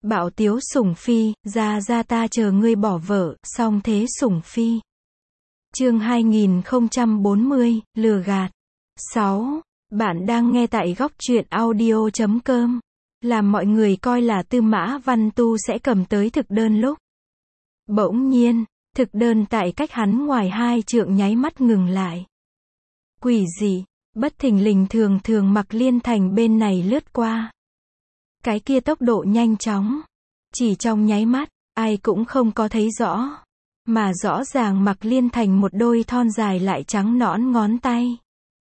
Bạo tiếu sủng phi, ra ta chờ ngươi bỏ vợ, song thế sủng phi. Chương 2040, lừa gạt. 6. Bạn đang nghe tại góc truyện audio.com. Làm mọi người coi là Tư Mã Văn Tu sẽ cầm tới thực đơn lúc. Bỗng nhiên, thực đơn tại cách hắn ngoài 2 trượng nháy mắt ngừng lại. Quỷ dị, bất thình lình thường Mặc Liên Thành bên này lướt qua. Cái kia tốc độ nhanh chóng. Chỉ trong nháy mắt, ai cũng không có thấy rõ. Mà rõ ràng Mặc Liên Thành một đôi thon dài lại trắng nõn ngón tay.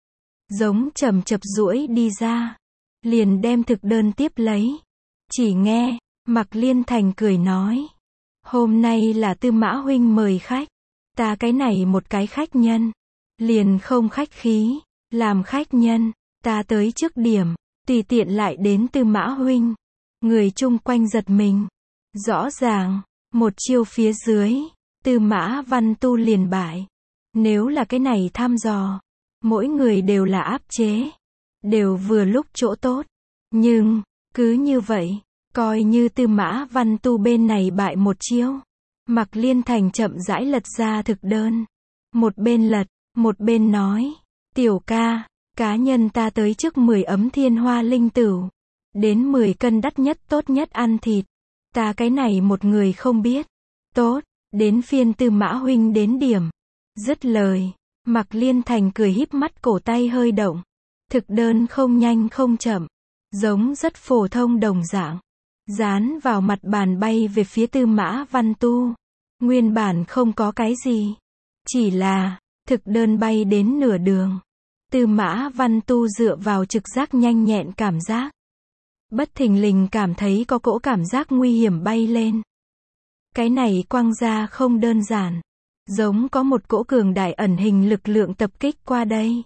Giống chậm chập duỗi đi ra. Liền đem thực đơn tiếp lấy. Chỉ nghe, Mặc Liên Thành cười nói. Hôm nay là Tư Mã huynh mời khách. Ta cái này một cái khách nhân. Liền không khách khí. Làm khách nhân, ta tới trước điểm. Tùy tiện lại đến Tư Mã huynh. Người chung quanh giật mình. Rõ ràng, một chiêu phía dưới, Tư Mã Văn Tu liền bại. Nếu là cái này thăm dò, mỗi người đều là áp chế. Đều vừa lúc chỗ tốt. Nhưng, cứ như vậy, coi như Tư Mã Văn Tu bên này bại một chiêu. Mặc Liên Thành chậm rãi lật ra thực đơn. Một bên lật, một bên nói. Tiểu ca, cá nhân ta tới trước 10 ấm thiên hoa linh tửu. Đến 10 cân đắt nhất tốt nhất ăn thịt. Ta cái này một người không biết. Tốt, đến phiên Tư Mã huynh đến điểm. Dứt lời, Mặc Liên Thành cười híp mắt, cổ tay hơi động. Thực đơn không nhanh không chậm, giống rất phổ thông đồng dạng. Dán vào mặt bàn bay về phía Tư Mã Văn Tu. Nguyên bản không có cái gì. Chỉ là, thực đơn bay đến nửa đường. Tư Mã Văn Tu dựa vào trực giác nhanh nhẹn cảm giác. Bất thình lình cảm thấy có cỗ cảm giác nguy hiểm bay lên. Cái này quăng ra không đơn giản. Giống có một cỗ cường đại ẩn hình lực lượng tập kích qua đây.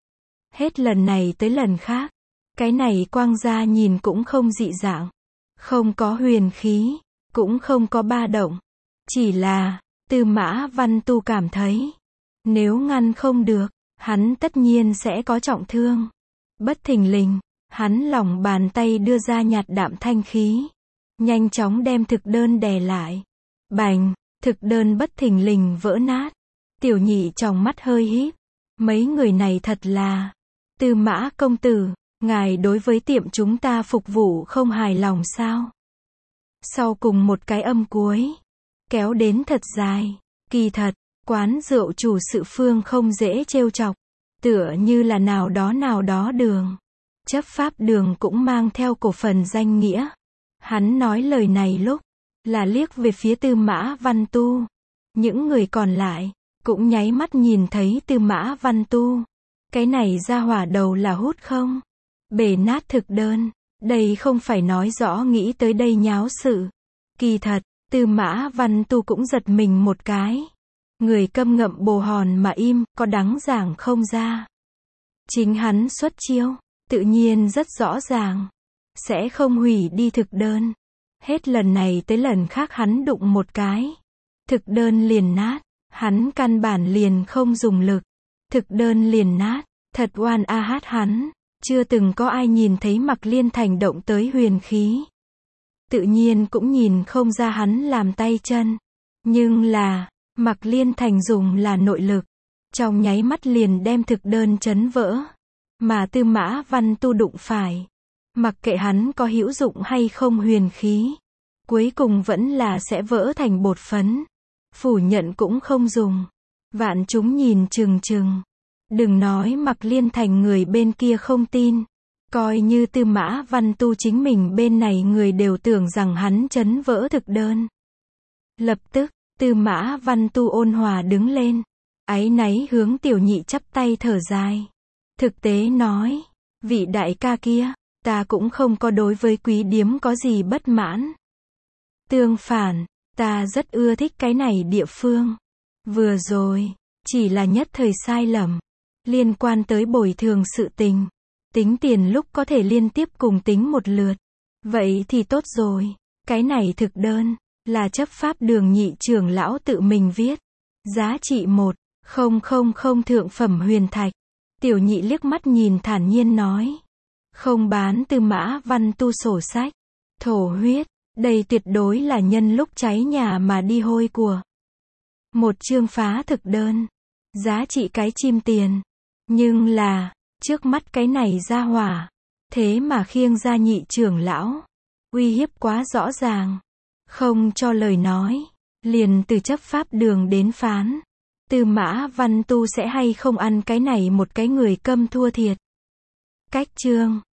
Hết lần này tới lần khác. Cái này quăng ra nhìn cũng không dị dạng. Không có huyền khí. Cũng không có ba động. Chỉ là, Tư Mã Văn Tu cảm thấy. Nếu ngăn không được, hắn tất nhiên sẽ có trọng thương. Bất thình lình. Hắn lòng bàn tay đưa ra nhạt đạm thanh khí. Nhanh chóng đem thực đơn đè lại. Bành, thực đơn bất thình lình vỡ nát. Tiểu nhị trong mắt hơi híp. Mấy người này thật là. Tư Mã công tử, ngài đối với tiệm chúng ta phục vụ không hài lòng sao? Sau cùng một cái âm cuối. Kéo đến thật dài. Kỳ thật, quán rượu chủ sự Phương không dễ trêu chọc. Tựa như là nào đó đường. Chấp pháp đường cũng mang theo cổ phần danh nghĩa. Hắn nói lời này lúc, là liếc về phía Tư Mã Văn Tu. Những người còn lại, cũng nháy mắt nhìn thấy Tư Mã Văn Tu. Cái này ra hỏa đầu là hút không? Bể nát thực đơn. Đây không phải nói rõ nghĩ tới đây nháo sự. Kỳ thật, Tư Mã Văn Tu cũng giật mình một cái. Người câm ngậm bồ hòn mà im, có đáng giảng không ra. Chính hắn xuất chiêu. Tự nhiên rất rõ ràng. Sẽ không hủy đi thực đơn. Hết lần này tới lần khác hắn đụng một cái. Thực đơn liền nát. Hắn căn bản liền không dùng lực. Thực đơn liền nát. Thật oan a hát hắn. Chưa từng có ai nhìn thấy Mặc Liên Thành động tới huyền khí. Tự nhiên cũng nhìn không ra hắn làm tay chân. Nhưng là, Mặc Liên Thành dùng là nội lực. Trong nháy mắt liền đem thực đơn chấn vỡ. Mà Tư Mã Văn Tu đụng phải. Mặc kệ hắn có hữu dụng hay không huyền khí. Cuối cùng vẫn là sẽ vỡ thành bột phấn. Phủ nhận cũng không dùng. Vạn chúng nhìn chừng. Đừng nói Mặc Liên Thành người bên kia không tin. Coi như Tư Mã Văn Tu chính mình bên này người đều tưởng rằng hắn chấn vỡ thực đơn. Lập tức, Tư Mã Văn Tu ôn hòa đứng lên. Áy náy hướng tiểu nhị chắp tay thở dài. Thực tế nói, vị đại ca kia, ta cũng không có đối với quý điếm có gì bất mãn. Tương phản, ta rất ưa thích cái này địa phương. Vừa rồi, chỉ là nhất thời sai lầm. Liên quan tới bồi thường sự tình. Tính tiền lúc có thể liên tiếp cùng tính một lượt. Vậy thì tốt rồi. Cái này thực đơn, là chấp pháp đường nhị trưởng lão tự mình viết. Giá trị 1,000 thượng phẩm huyền thạch. Tiểu nhị liếc mắt nhìn thản nhiên nói. Không bán Tư Mã Văn Tu sổ sách. Thổ huyết. Đây tuyệt đối là nhân lúc cháy nhà mà đi hôi của. Một chương phá thực đơn. Giá trị cái chim tiền. Nhưng là, trước mắt cái này ra hỏa. Thế mà khiêng ra nhị trưởng lão. Uy hiếp quá rõ ràng. Không cho lời nói. Liền từ chấp pháp đường đến phán. Tư Mã Văn Tu sẽ hay không ăn cái này một cái người câm thua thiệt. Cách chương.